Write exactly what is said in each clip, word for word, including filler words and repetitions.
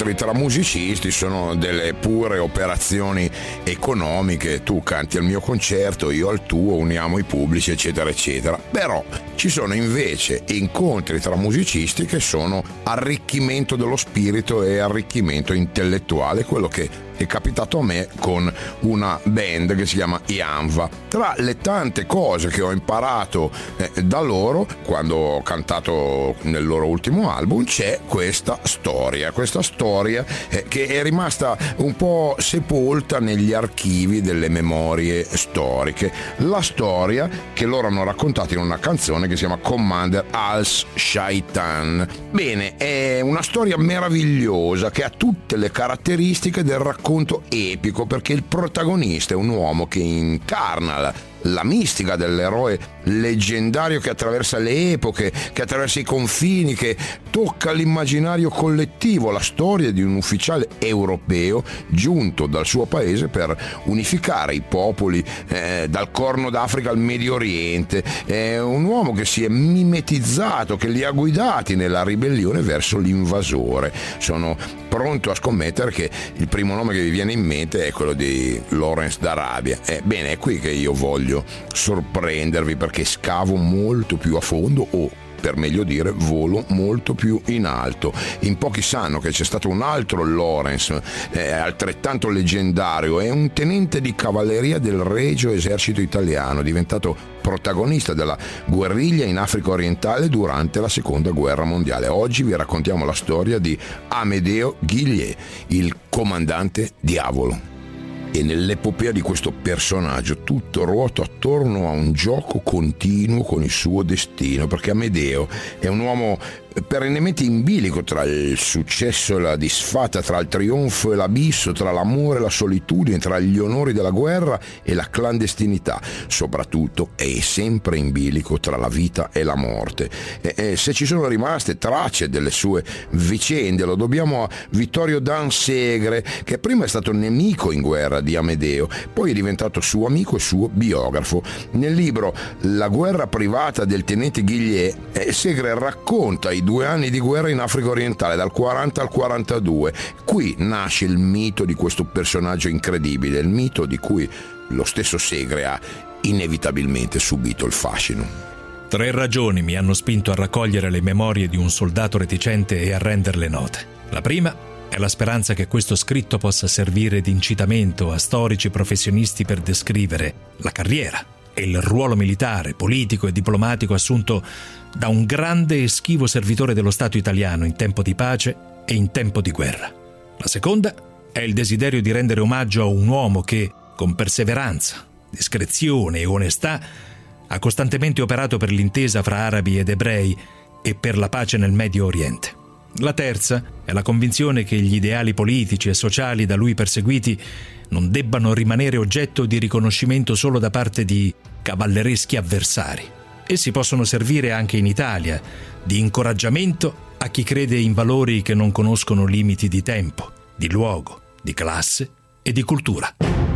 incontri tra musicisti sono delle pure operazioni economiche, tu canti al mio concerto, io al tuo, uniamo i pubblici, eccetera eccetera. Però ci sono invece incontri tra musicisti che sono arricchimento dello spirito e arricchimento intellettuale, quello che è capitato a me con una band che si chiama Janva. Tra le tante cose che ho imparato eh, da loro quando ho cantato nel loro ultimo album c'è questa storia, questa storia eh, che è rimasta un po' sepolta negli archivi delle memorie storiche. La storia che loro hanno raccontato in una canzone che si chiama Commander Als Shaitan. Bene, è una storia meravigliosa che ha tutte le caratteristiche del racconto racconto epico, perché il protagonista è un uomo che incarna la, la mistica dell'eroe leggendario che attraversa le epoche, che attraversa i confini, che tocca l'immaginario collettivo, la storia di un ufficiale europeo giunto dal suo paese per unificare i popoli eh, dal Corno d'Africa al Medio Oriente. È un uomo che si è mimetizzato, che li ha guidati nella ribellione verso l'invasore. Sono pronto a scommettere che il primo nome che vi viene in mente è quello di Lawrence d'Arabia. Ebbene, è qui che io voglio sorprendervi, perché scavo molto più a fondo, o per meglio dire volo molto più in alto. In pochi sanno che c'è stato un altro Lawrence eh, altrettanto leggendario, è un tenente di cavalleria del Regio Esercito Italiano, diventato protagonista della guerriglia in Africa orientale durante la seconda guerra mondiale. Oggi vi raccontiamo la storia di Amedeo Guillier, il comandante diavolo. E nell'epopea di questo personaggio tutto ruota attorno a un gioco continuo con il suo destino, perché Amedeo è un uomo perennemente in bilico tra il successo e la disfatta, tra il trionfo e l'abisso, tra l'amore e la solitudine, tra gli onori della guerra e la clandestinità. Soprattutto è sempre in bilico tra la vita e la morte. E, e se ci sono rimaste tracce delle sue vicende lo dobbiamo a Vittorio D'Ansegre, che prima è stato nemico in guerra di Amedeo, poi è diventato suo amico e suo biografo. Nel libro La guerra privata del tenente Guillier, eh, Segre racconta i due anni di guerra in Africa orientale, dal quaranta al quarantadue. Qui nasce il mito di questo personaggio incredibile, il mito di cui lo stesso Segre ha inevitabilmente subito il fascino. Tre ragioni mi hanno spinto a raccogliere le memorie di un soldato reticente e a renderle note. La prima è la speranza che questo scritto possa servire di incitamento a storici professionisti per descrivere la carriera e il ruolo militare, politico e diplomatico assunto da un grande e schivo servitore dello Stato italiano in tempo di pace e in tempo di guerra. La seconda è il desiderio di rendere omaggio a un uomo che, con perseveranza, discrezione e onestà, ha costantemente operato per l'intesa fra arabi ed ebrei e per la pace nel Medio Oriente. La terza è la convinzione che gli ideali politici e sociali da lui perseguiti non debbano rimanere oggetto di riconoscimento solo da parte di cavallereschi avversari. Essi possono servire anche in Italia di incoraggiamento a chi crede in valori che non conoscono limiti di tempo, di luogo, di classe e di cultura.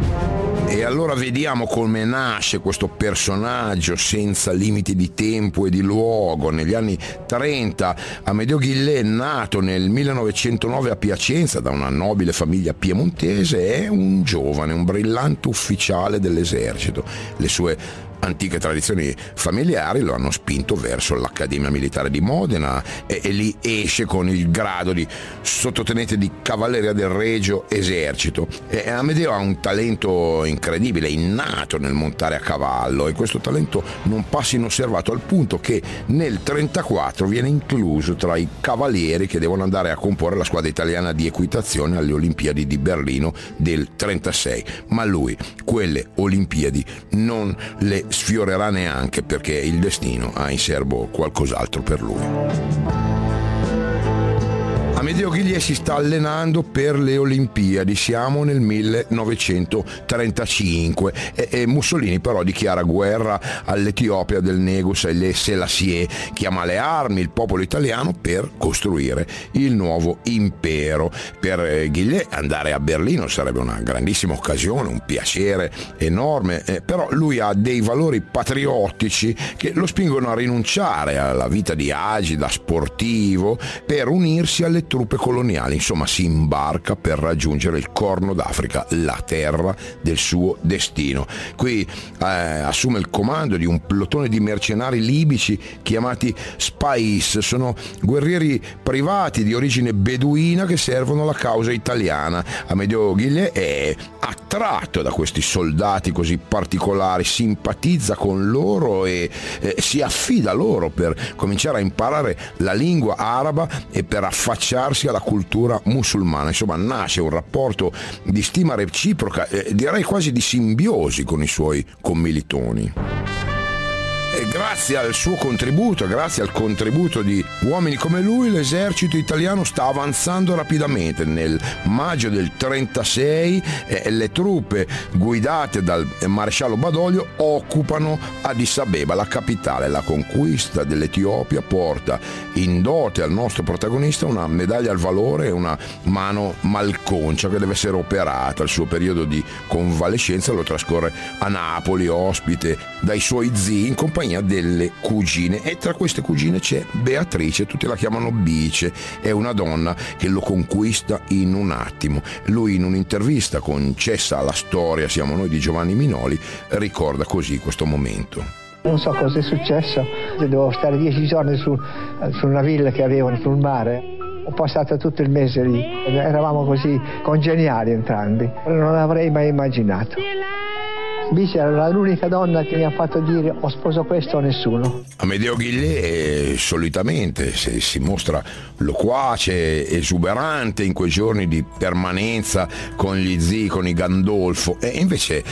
E allora vediamo come nasce questo personaggio senza limiti di tempo e di luogo. Negli anni trenta Amedeo Guillier, nato nel millenovecentonove a Piacenza da una nobile famiglia piemontese, è un giovane, un brillante ufficiale dell'esercito. Le sue antiche tradizioni familiari lo hanno spinto verso l'Accademia Militare di Modena e, e lì esce con il grado di sottotenente di cavalleria del Regio Esercito. E Amedeo ha un talento incredibile, innato nel montare a cavallo, e questo talento non passa inosservato, al punto che nel trentaquattro viene incluso tra i cavalieri che devono andare a comporre la squadra italiana di equitazione alle Olimpiadi di Berlino del trentasei. Ma lui quelle Olimpiadi non le sfiorerà neanche, perché il destino ha in serbo qualcos'altro per lui. Amedeo Guillier si sta allenando per le Olimpiadi, siamo nel millenovecentotrentacinque e, e Mussolini però dichiara guerra all'Etiopia del Negus Haile Selassie, chiama alle armi il popolo italiano per costruire il nuovo impero. Per Guillier andare a Berlino sarebbe una grandissima occasione, un piacere enorme, eh, però lui ha dei valori patriottici che lo spingono a rinunciare alla vita di agida sportivo per unirsi alle truppe truppe coloniali. Insomma, si imbarca per raggiungere il Corno d'Africa, la terra del suo destino. Qui eh, assume il comando di un plotone di mercenari libici chiamati Spais. Sono guerrieri privati di origine beduina che servono la causa italiana. Amedeo Guillier è attratto da questi soldati così particolari, simpatizza con loro e eh, si affida a loro per cominciare a imparare la lingua araba e per affacciarsi alla cultura musulmana. Insomma, nasce un rapporto di stima reciproca, eh, direi quasi di simbiosi con i suoi commilitoni. E grazie al suo contributo, grazie al contributo di uomini come lui, l'esercito italiano sta avanzando rapidamente. Nel maggio del trentasei eh, le truppe guidate dal maresciallo Badoglio occupano Addis Abeba, la capitale. La conquista dell'Etiopia porta in dote al nostro protagonista una medaglia al valore e una mano malconcia che deve essere operata. Il suo periodo di convalescenza lo trascorre a Napoli, ospite dai suoi zii in compagnia delle cugine, e tra queste cugine c'è Beatrice, tutti la chiamano Bice. È una donna che lo conquista in un attimo. Lui, in un'intervista concessa alla Storia Siamo Noi di Giovanni Minoli, ricorda così questo momento. Non so cosa è successo, dovevo stare dieci giorni su, su una villa che avevano sul mare. Ho passato tutto il mese lì, eravamo così congeniali entrambi, non l'avrei mai immaginato. Bice era l'unica donna che mi ha fatto dire o sposo questo o nessuno. Amedeo Guillier solitamente si, si mostra loquace, esuberante in quei giorni di permanenza con gli zii, con i Gandolfo, e invece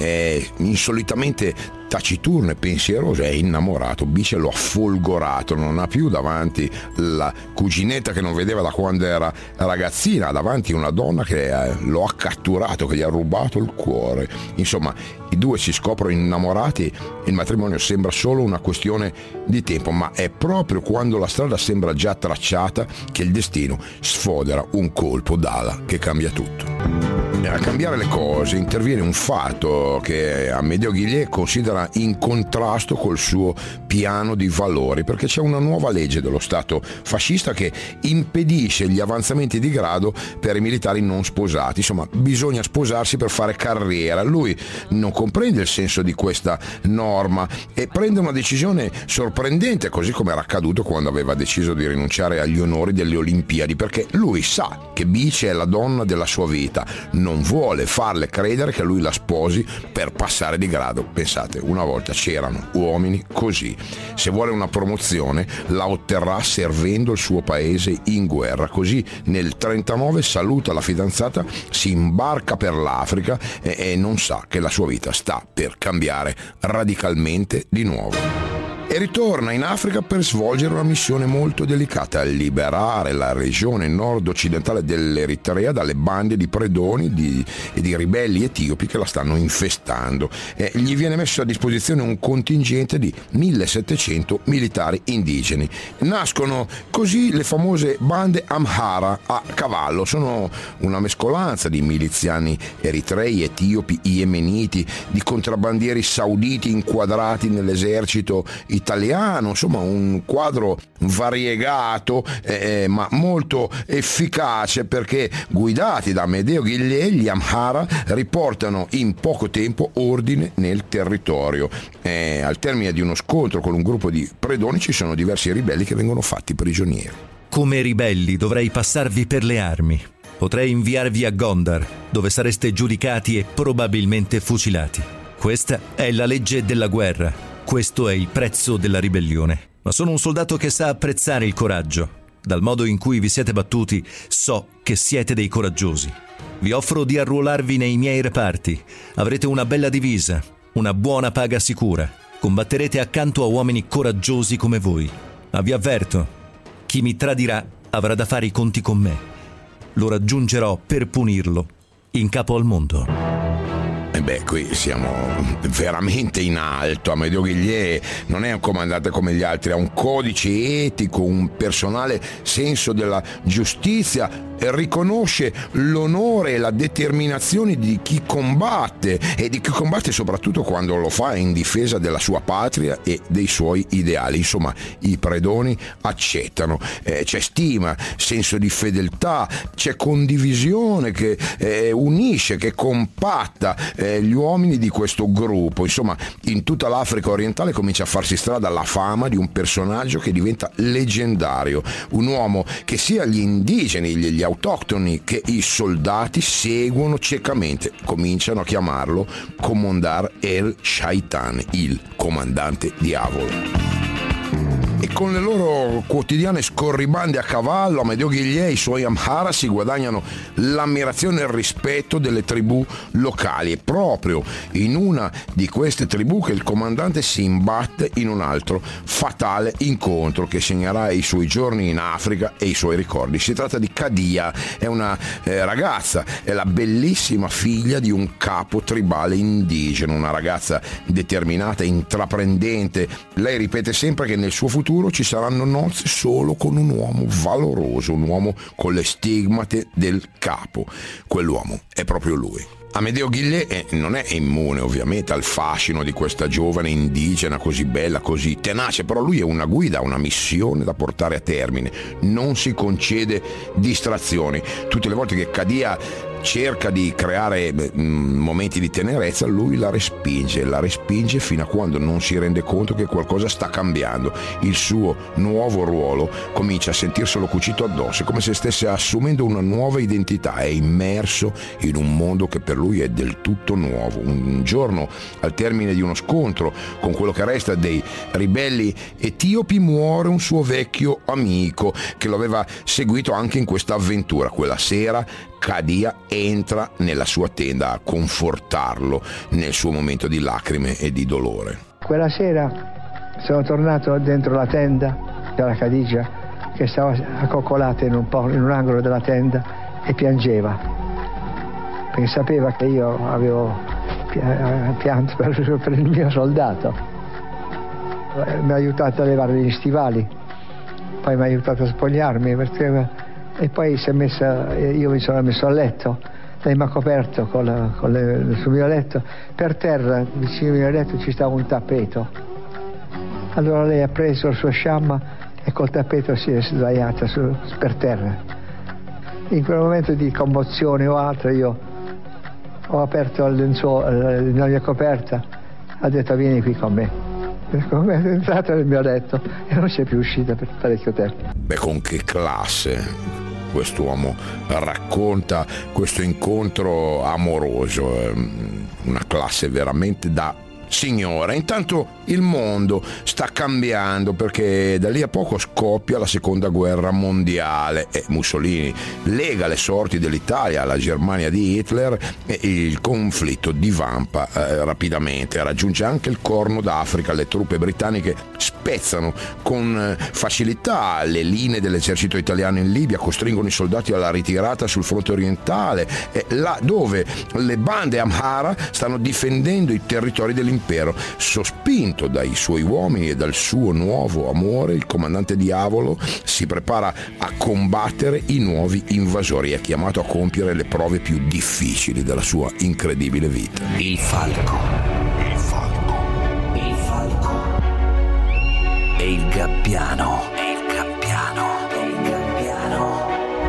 è insolitamente taciturno e pensieroso, è innamorato. Bice lo ha folgorato, non ha più davanti la cuginetta che non vedeva da quando era ragazzina, ha davanti una donna che lo ha catturato, che gli ha rubato il cuore. Insomma, i due si scoprono innamorati, il matrimonio sembra solo una questione di tempo, ma è proprio quando la strada sembra già tracciata che il destino sfodera un colpo d'ala che cambia tutto. A cambiare le cose interviene un fatto che Amedeo Guillier considera in contrasto col suo piano di valori, perché c'è una nuova legge dello Stato fascista che impedisce gli avanzamenti di grado per i militari non sposati. Insomma, bisogna sposarsi per fare carriera. Lui non comprende il senso di questa norma e prende una decisione sorprendente, così come era accaduto quando aveva deciso di rinunciare agli onori delle Olimpiadi, perché lui sa che Bice è la donna della sua vita, non vuole farle credere che lui la sposi per passare di grado. Pensate, una volta c'erano uomini così. Se vuole una promozione la otterrà servendo il suo paese in guerra. Così nel trentanove saluta la fidanzata, si imbarca per l'Africa e, e non sa che la sua vita sta per cambiare radicalmente di nuovo. E ritorna in Africa per svolgere una missione molto delicata: liberare la regione nord-occidentale dell'Eritrea dalle bande di predoni di, e di ribelli etiopi che la stanno infestando. E gli viene messo a disposizione un contingente di millesettecento militari indigeni. Nascono così le famose bande Amhara a cavallo. Sono una mescolanza di miliziani eritrei, etiopi, yemeniti, di contrabbandieri sauditi inquadrati nell'esercito italiano. italiano, insomma un quadro variegato eh, ma molto efficace, perché guidati da Amedeo Guillier gli Amhara riportano in poco tempo ordine nel territorio. Eh, al termine di uno scontro con un gruppo di predoni ci sono diversi ribelli che vengono fatti prigionieri. Come ribelli dovrei passarvi per le armi. Potrei inviarvi a Gondar, dove sareste giudicati e probabilmente fucilati. Questa è la legge della guerra. Questo è il prezzo della ribellione. Ma sono un soldato che sa apprezzare il coraggio. Dal modo in cui vi siete battuti, so che siete dei coraggiosi. Vi offro di arruolarvi nei miei reparti. Avrete una bella divisa, una buona paga sicura. Combatterete accanto a uomini coraggiosi come voi. Ma vi avverto, chi mi tradirà avrà da fare i conti con me. Lo raggiungerò per punirlo, in capo al mondo. E beh, qui siamo veramente in alto. Amedeo Guillier non è un comandante come gli altri, ha un codice etico, un personale senso della giustizia riconosce l'onore e la determinazione di chi combatte e di chi combatte soprattutto quando lo fa in difesa della sua patria e dei suoi ideali. Insomma, i predoni accettano, eh, c'è stima, senso di fedeltà, c'è condivisione che eh, unisce, che compatta eh, gli uomini di questo gruppo. Insomma, in tutta l'Africa orientale comincia a farsi strada la fama di un personaggio che diventa leggendario, un uomo che sia gli indigeni, gli, gli autoctoni che i soldati seguono ciecamente, cominciano a chiamarlo Komandar El Shaitan, il comandante diavolo. E con le loro quotidiane scorribande a cavallo, Amedeo Ghiglie e i suoi Amhara si guadagnano l'ammirazione e il rispetto delle tribù locali. È proprio in una di queste tribù che il comandante si imbatte in un altro fatale incontro che segnerà i suoi giorni in Africa e i suoi ricordi. Si tratta di Kadia, è una eh, ragazza, è la bellissima figlia di un capo tribale indigeno, una ragazza determinata, intraprendente. Lei ripete sempre che nel suo futuro ci saranno nozze solo con un uomo valoroso, un uomo con le stigmate del capo. Quell'uomo è proprio lui. Amedeo Ghiglie non è immune ovviamente al fascino di questa giovane indigena così bella, così tenace, però lui è una guida, una missione da portare a termine, non si concede distrazioni. Tutte le volte che Kadia cerca di creare mm, momenti di tenerezza, lui la respinge, la respinge fino a quando non si rende conto che qualcosa sta cambiando. Il suo nuovo ruolo comincia a sentirselo cucito addosso, è come se stesse assumendo una nuova identità, è immerso in un mondo che per lui è del tutto nuovo. Un giorno, al termine di uno scontro con quello che resta dei ribelli etiopi, muore un suo vecchio amico che lo aveva seguito anche in questa avventura. Quella sera Kadia entra nella sua tenda a confortarlo nel suo momento di lacrime e di dolore. Quella sera sono tornato dentro la tenda, c'era Khadija che stava accoccolata in un, po', in un angolo della tenda e piangeva, perché sapeva che io avevo pianto per, per il mio soldato. Mi ha aiutato a levare gli stivali, poi mi ha aiutato a spogliarmi, perché e poi si è messa, io mi sono messo a letto, lei mi ha coperto con la, con le, sul mio letto. Per terra vicino al mio letto ci stava un tappeto, allora lei ha preso il suo sciamma e col tappeto si è sdraiata su, per terra. In quel momento di commozione o altro io ho aperto il lenzuolo, la mia coperta, ha detto vieni qui con me. Come è entrato nel mio letto e non c'è più uscita per parecchio tempo. Beh, con che classe quest'uomo racconta questo incontro amoroso, una classe veramente da signora. Intanto il mondo sta cambiando, perché da lì a poco scoppia la seconda guerra mondiale e Mussolini lega le sorti dell'Italia alla Germania di Hitler e il conflitto divampa eh, rapidamente, raggiunge anche il Corno d'Africa. Le truppe britanniche spezzano con facilità le linee dell'esercito italiano in Libia, costringono i soldati alla ritirata sul fronte orientale, eh, là dove le bande Amhara stanno difendendo i territori dell'impero. Sospinto dai suoi uomini e dal suo nuovo amore, il comandante diavolo si prepara a combattere i nuovi invasori. È chiamato a compiere le prove più difficili della sua incredibile vita. Il falco, il falco, il falco e il gabbiano, e il gabbiano, e il gabbiano.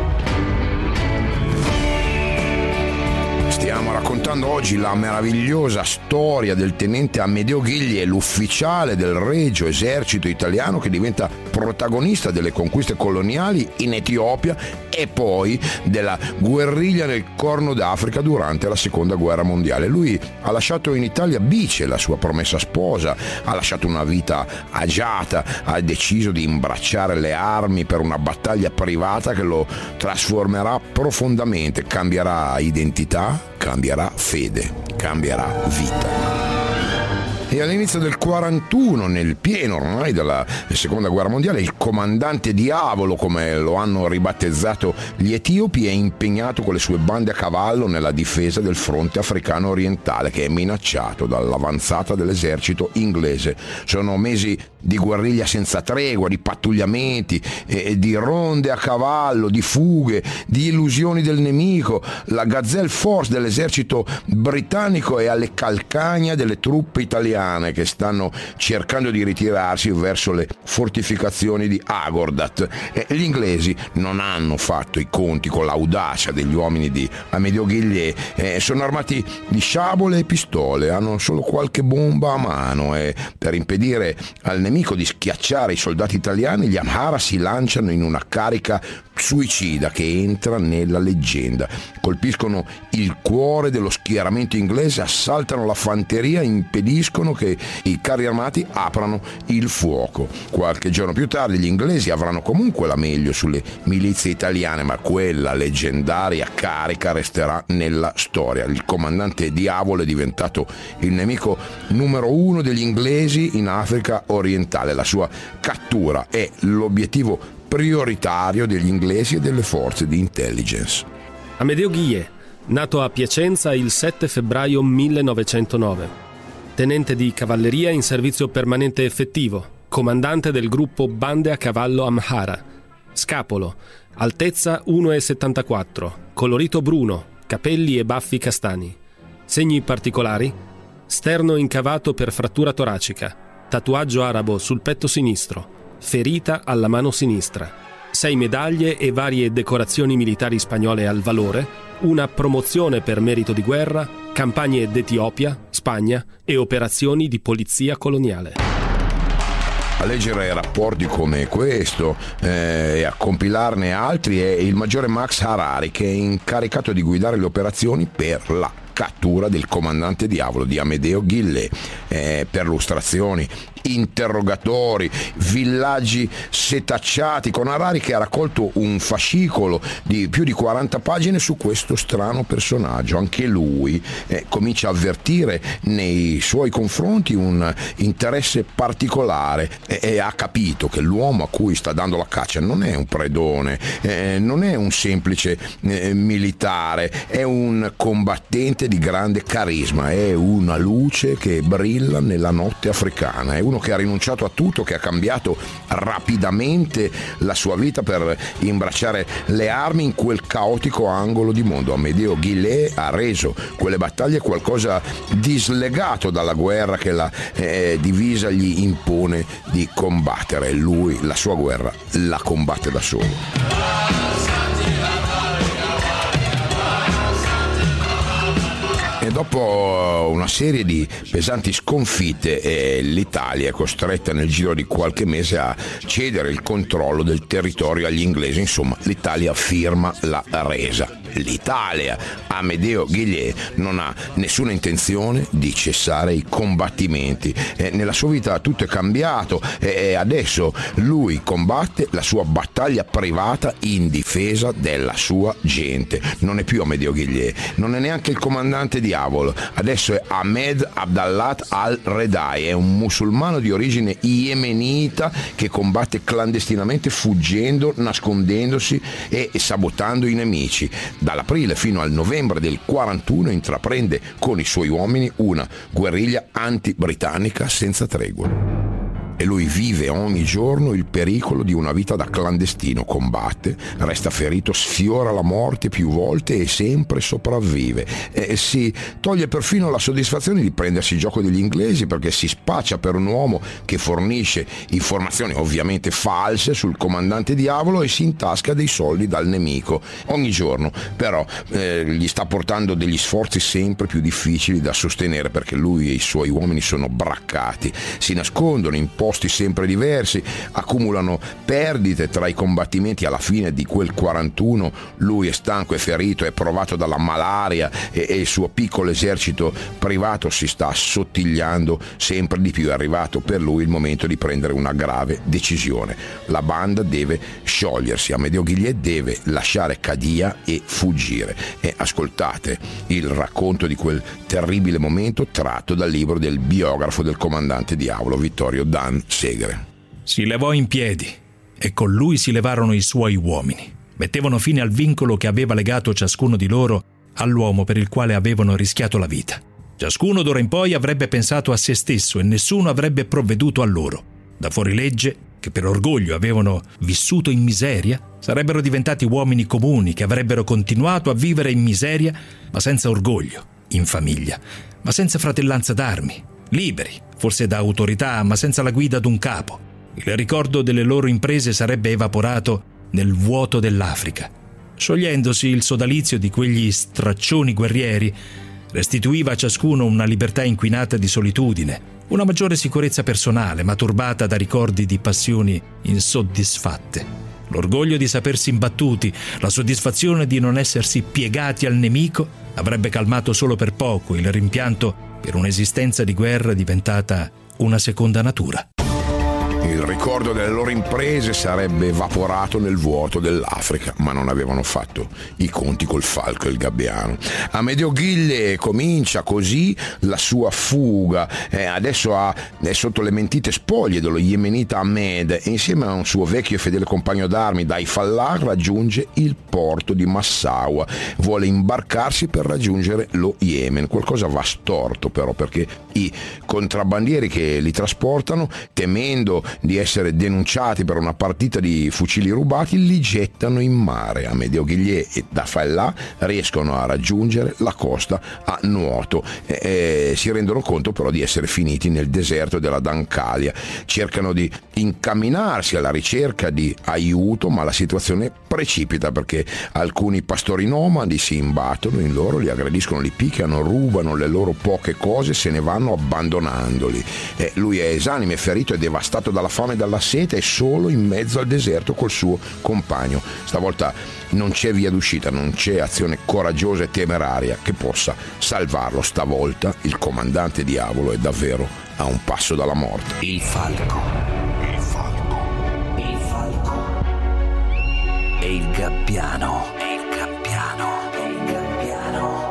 Stiamo raccontando oggi la meravigliosa storia del tenente Amedeo Ghiglie, l'ufficiale del Regio Esercito Italiano che diventa protagonista delle conquiste coloniali in Etiopia e poi della guerriglia nel Corno d'Africa durante la Seconda Guerra Mondiale. Lui ha lasciato in Italia Bice, la sua promessa sposa, ha lasciato una vita agiata, ha deciso di imbracciare le armi per una battaglia privata che lo trasformerà profondamente, cambierà identità, cambierà fede, cambierà vita. E all'inizio del quarantuno, nel pieno ormai della Seconda Guerra Mondiale, il comandante diavolo, come lo hanno ribattezzato gli etiopi, è impegnato con le sue bande a cavallo nella difesa del fronte africano orientale, che è minacciato dall'avanzata dell'esercito inglese. Sono mesi di guerriglia senza tregua, di pattugliamenti, eh, di ronde a cavallo, di fughe, di illusioni del nemico. La Gazelle Force dell'esercito britannico è alle calcagna delle truppe italiane che stanno cercando di ritirarsi verso le fortificazioni di Agordat. Eh, gli inglesi non hanno fatto i conti con l'audacia degli uomini di Amedeo Guillier, eh, sono armati di sciabole e pistole, hanno solo qualche bomba a mano e per impedire al nemico di schiacciare i soldati italiani gli Amhara si lanciano in una carica suicida che entra nella leggenda. Colpiscono il cuore dello schieramento inglese, assaltano la fanteria e impediscono che i carri armati aprano il fuoco. Qualche giorno più tardi gli inglesi avranno comunque la meglio sulle milizie italiane, ma quella leggendaria carica resterà nella storia. Il comandante Diavolo è diventato il nemico numero uno degli inglesi in Africa orientale. La sua cattura è l'obiettivo prioritario degli inglesi e delle forze di intelligence. Amedeo Guillier, nato a Piacenza il sette febbraio millenovecentonove, tenente di cavalleria in servizio permanente effettivo, comandante del gruppo Bande a Cavallo Amhara, scapolo, altezza uno virgola settantaquattro, colorito bruno, capelli e baffi castani. Segni particolari: sterno incavato per frattura toracica, tatuaggio arabo sul petto sinistro, ferita alla mano sinistra, sei medaglie e varie decorazioni militari spagnole al valore, una promozione per merito di guerra, campagne d'Etiopia, Spagna e operazioni di polizia coloniale. A leggere rapporti come questo eh, e a compilarne altri è il maggiore Max Harari, che è incaricato di guidare le operazioni per la cattura del comandante Diavolo di Amedeo Guillier. Eh, perlustrazioni, interrogatori, villaggi setacciati, con Harari che ha raccolto un fascicolo di più di quaranta pagine su questo strano personaggio. Anche lui eh, comincia a avvertire nei suoi confronti un interesse particolare e, e ha capito che l'uomo a cui sta dando la caccia non è un predone, eh, non è un semplice eh, militare, è un combattente di grande carisma, è una luce che brilla nella notte africana, è uno che ha rinunciato a tutto, che ha cambiato rapidamente la sua vita per imbracciare le armi in quel caotico angolo di mondo. Amedeo Guillier ha reso quelle battaglie qualcosa di slegato dalla guerra che la eh, divisa gli impone di combattere. Lui la sua guerra la combatte da solo. E dopo una serie di pesanti sconfitte eh, l'Italia è costretta nel giro di qualche mese a cedere il controllo del territorio agli inglesi. Insomma, l'Italia firma la resa. L'Italia, Amedeo Guillier, non ha nessuna intenzione di cessare i combattimenti. Eh, nella sua vita tutto è cambiato e eh, adesso lui combatte la sua battaglia privata in difesa della sua gente. Non è più Amedeo Guillier, non è neanche il comandante Diavolo, adesso è Ahmed Abdallah al-Redai, è un musulmano di origine yemenita che combatte clandestinamente, fuggendo, nascondendosi e sabotando i nemici. Dall'aprile fino al novembre del quarantuno intraprende con i suoi uomini una guerriglia anti-britannica senza tregua. E lui vive ogni giorno il pericolo di una vita da clandestino, combatte, resta ferito, sfiora la morte più volte e sempre sopravvive. E si toglie perfino la soddisfazione di prendersi gioco degli inglesi, perché si spaccia per un uomo che fornisce informazioni ovviamente false sul comandante Diavolo e si intasca dei soldi dal nemico. Ogni giorno però eh, gli sta portando degli sforzi sempre più difficili da sostenere, perché lui e i suoi uomini sono braccati, si nascondono in posti sempre diversi, accumulano perdite tra i combattimenti. Alla fine di quel quarantuno lui è stanco e ferito, è provato dalla malaria e, e il suo piccolo esercito privato si sta assottigliando sempre di più. È arrivato per lui il momento di prendere una grave decisione. La banda deve sciogliersi, Amedeo Guillier deve lasciare Cadia e fuggire. E ascoltate il racconto di quel terribile momento tratto dal libro del biografo del comandante Diavolo, Vittorio Dan Segre. Si levò in piedi e con lui si levarono i suoi uomini. Mettevano fine al vincolo che aveva legato ciascuno di loro all'uomo per il quale avevano rischiato la vita. Ciascuno d'ora in poi avrebbe pensato a se stesso e nessuno avrebbe provveduto a loro. da fuorilegge, che per orgoglio avevano vissuto in miseria, sarebbero diventati uomini comuni che avrebbero continuato a vivere in miseria, ma senza orgoglio, in famiglia, ma senza fratellanza d'armi, liberi, forse da autorità, ma senza la guida d'un capo. Il ricordo delle loro imprese sarebbe evaporato nel vuoto dell'Africa. Sciogliendosi il sodalizio di quegli straccioni guerrieri, restituiva a ciascuno una libertà inquinata di solitudine, una maggiore sicurezza personale, ma turbata da ricordi di passioni insoddisfatte. L'orgoglio di sapersi imbattuti, la soddisfazione di non essersi piegati al nemico, avrebbe calmato solo per poco il rimpianto per un'esistenza di guerra diventata una seconda natura. Il ricordo delle loro imprese sarebbe evaporato nel vuoto dell'Africa, ma non avevano fatto i conti col falco e il gabbiano. Amedeo Ghille comincia così la sua fuga, eh, adesso ha, è sotto le mentite spoglie dello yemenita Ahmed e insieme a un suo vecchio e fedele compagno d'armi dai Fallah raggiunge il porto di Massawa, vuole imbarcarsi per raggiungere lo Yemen. Qualcosa va storto però, perché i contrabbandieri che li trasportano, temendo di essere denunciati per una partita di fucili rubati, li gettano in mare. Amedeo Ghille e da Fallah riescono a raggiungere la costa a nuoto e, e si rendono conto però di essere finiti nel deserto della Dancalia. Cercano di incamminarsi alla ricerca di aiuto, ma la situazione precipita perché alcuni pastori nomadi si imbattono in loro, li aggrediscono, li picchiano, rubano le loro poche cose, se ne vanno abbandonandoli. E lui è esanime, ferito e devastato dalla fame e dalla sete, è solo in mezzo al deserto col suo compagno. Stavolta non c'è via d'uscita, non c'è azione coraggiosa e temeraria che possa salvarlo. Stavolta il comandante diavolo è davvero a un passo dalla morte. Il falco, il falco, il falco e il gabbiano, e il gabbiano, e il gabbiano.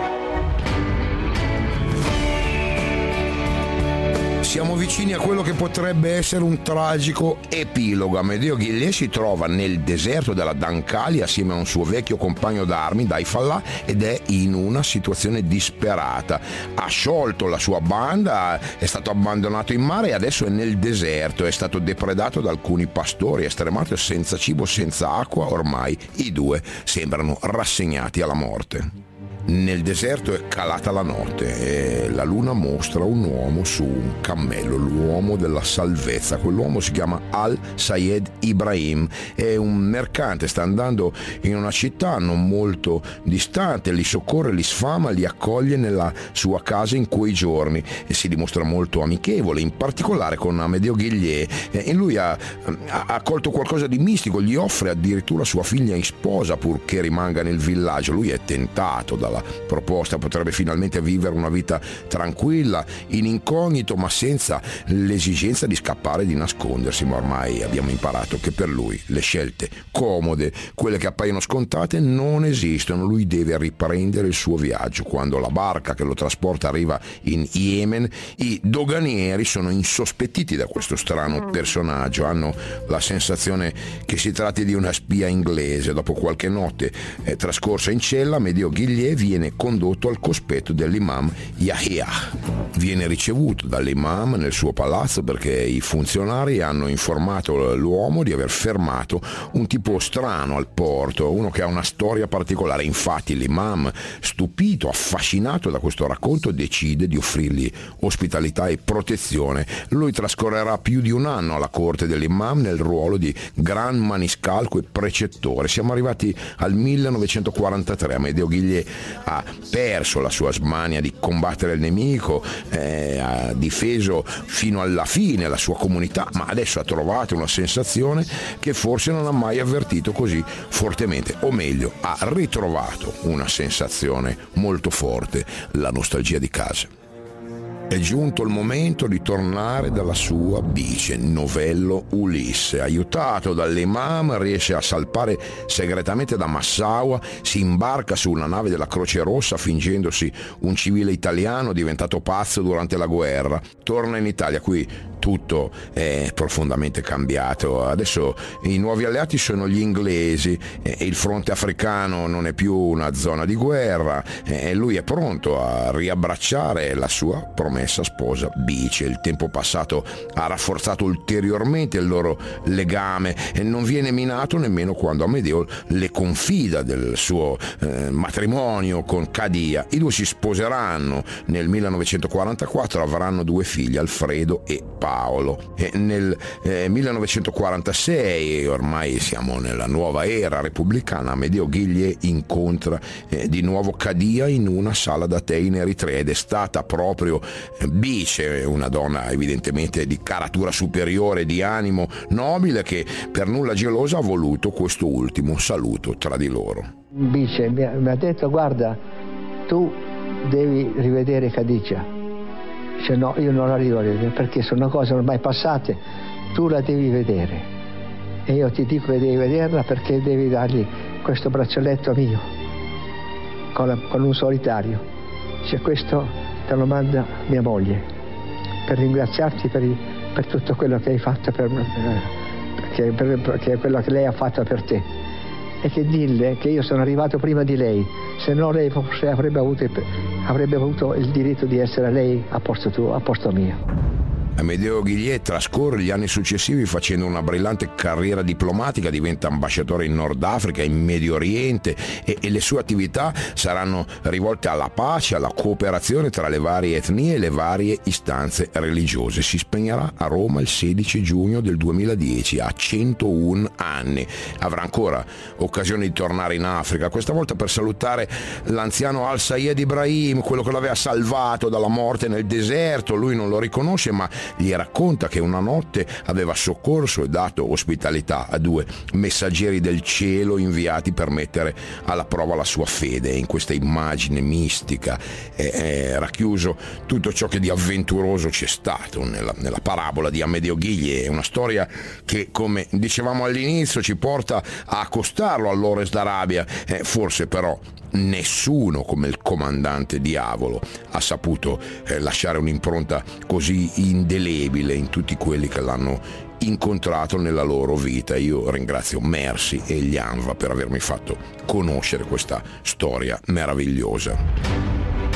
Siamo vicini a quello che potrebbe essere un tragico epilogo. Amedeo Ghille si trova nel deserto della Dancalia assieme a un suo vecchio compagno d'armi dai Fallah ed è in una situazione disperata. Ha sciolto la sua banda, è stato abbandonato in mare e adesso è nel deserto, è stato depredato da alcuni pastori, è stremato, senza cibo, senza acqua. Ormai i due sembrano rassegnati alla morte. Nel deserto è calata la notte e la luna mostra un uomo su un cammello, l'uomo della salvezza. Quell'uomo si chiama Al-Sayed Ibrahim, è un mercante, sta andando in una città non molto distante, li soccorre, li sfama, li accoglie nella sua casa in quei giorni e si dimostra molto amichevole, in particolare con Amedeo Ghille. E lui ha, ha colto qualcosa di mistico, gli offre addirittura sua figlia in sposa purché rimanga nel villaggio. Lui è tentato dalla proposta, potrebbe finalmente vivere una vita tranquilla, in incognito, ma senza l'esigenza di scappare e di nascondersi. Ma ormai abbiamo imparato che per lui le scelte comode, quelle che appaiono scontate, non esistono. Lui deve riprendere il suo viaggio. Quando la barca che lo trasporta arriva in Yemen, i doganieri sono insospettiti da questo strano personaggio, hanno la sensazione che si tratti di una spia inglese. Dopo qualche notte eh, trascorsa in cella, Amedeo Ghille viene condotto al cospetto dell'imam Yahya. Viene ricevuto dall'imam nel suo palazzo perché i funzionari hanno informato l'uomo di aver fermato un tipo strano al porto, uno che ha una storia particolare. Infatti l'imam, stupito, affascinato da questo racconto, decide di offrirgli ospitalità e protezione. Lui trascorrerà più di un anno alla corte dell'imam nel ruolo di gran maniscalco e precettore. Siamo arrivati al millenovecentoquarantatré. Amedeo Ghille ha perso la sua smania di combattere il nemico, eh, ha difeso fino alla fine la sua comunità, ma adesso ha trovato una sensazione che forse non ha mai avvertito così fortemente, o meglio, ha ritrovato una sensazione molto forte, la nostalgia di casa. È giunto il momento di tornare dalla sua bice. Novello Ulisse, aiutato dall'imam, riesce a salpare segretamente da Massawa, si imbarca su una nave della Croce Rossa fingendosi un civile italiano diventato pazzo durante la guerra. Torna in Italia, qui tutto è profondamente cambiato. Adesso i nuovi alleati sono gli inglesi e il fronte africano non è più una zona di guerra e lui è pronto a riabbracciare la sua promessa promessa sposa Bice. Il tempo passato ha rafforzato ulteriormente il loro legame e non viene minato nemmeno quando Amedeo le confida del suo eh, matrimonio con Kadia. I due si sposeranno nel millenovecentoquarantaquattro, avranno due figli, Alfredo e Paolo. E nel eh, millenovecentoquarantasei, ormai siamo nella nuova era repubblicana, Amedeo Ghiglie incontra eh, di nuovo Kadia in una sala da tè in Eritrea ed è stata proprio eh, Bice, una donna evidentemente di caratura superiore, di animo nobile, che per nulla gelosa ha voluto questo ultimo saluto tra di loro. Bice mi ha, mi ha detto: guarda, tu devi rivedere Khadija. Dice: no, io non la arrivo a rivedere perché sono cose ormai passate, tu la devi vedere e io ti dico che devi vederla perché devi dargli questo braccialetto mio con, la, con un solitario. Dice: questo te lo manda mia moglie per ringraziarti per, il, per tutto quello che hai fatto per, per, per, per quello che lei ha fatto per te, e che dille che io sono arrivato prima di lei, se no lei forse avrebbe avuto, avrebbe avuto il diritto di essere lei a posto tuo, a posto mio. Amedeo Ghiglie trascorre gli anni successivi facendo una brillante carriera diplomatica, diventa ambasciatore in Nord Africa, in Medio Oriente e, e le sue attività saranno rivolte alla pace, alla cooperazione tra le varie etnie e le varie istanze religiose. Si spegnerà a Roma il sedici giugno del duemiladieci, a centouno anni. Avrà ancora occasione di tornare in Africa, questa volta per salutare l'anziano Al-Sayed Ibrahim, quello che l'aveva salvato dalla morte nel deserto. Lui non lo riconosce, ma gli racconta che una notte aveva soccorso e dato ospitalità a due messaggeri del cielo inviati per mettere alla prova la sua fede. In questa immagine mistica è, è racchiuso tutto ciò che di avventuroso c'è stato nella, nella parabola di Amedeo Ghiglie. È una storia che, come dicevamo all'inizio, ci porta a accostarlo all'Ores d'Arabia. Eh, forse però nessuno come il comandante Diavolo ha saputo eh, lasciare un'impronta così indelebile in tutti quelli che l'hanno incontrato nella loro vita. Io ringrazio Mercy e gli Anva per avermi fatto conoscere questa storia meravigliosa.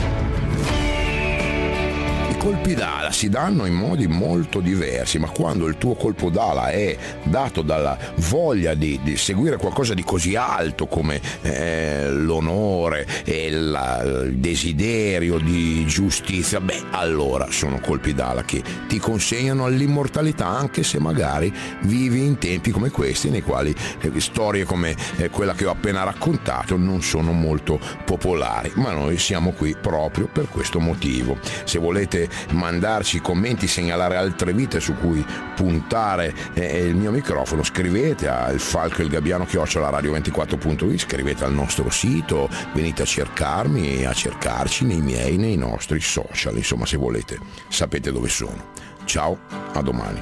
I colpi d'ala si danno in modi molto diversi, ma quando il tuo colpo d'ala è dato dalla voglia di, di seguire qualcosa di così alto come eh, l'onore e la, il desiderio di giustizia, beh, allora sono colpi d'ala che ti consegnano all'immortalità, anche se magari vivi in tempi come questi nei quali eh, storie come eh, quella che ho appena raccontato non sono molto popolari, ma noi siamo qui proprio per questo motivo. Se volete mandarci commenti, segnalare altre vite su cui puntare eh, il mio microfono, scrivete al falco il gabbiano chiocciola radio ventiquattro punto it, scrivete al nostro sito, venite a cercarmi e a cercarci nei miei, nei nostri social, insomma, se volete sapete dove sono. Ciao, a domani.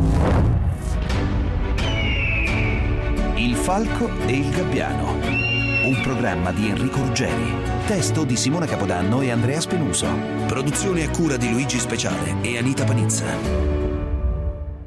Il falco e il gabbiano, un programma di Enrico Ruggeri. Testo di Simona Capodanno e Andrea Spenuso. Produzione a cura di Luigi Speciale e Anita Panizza.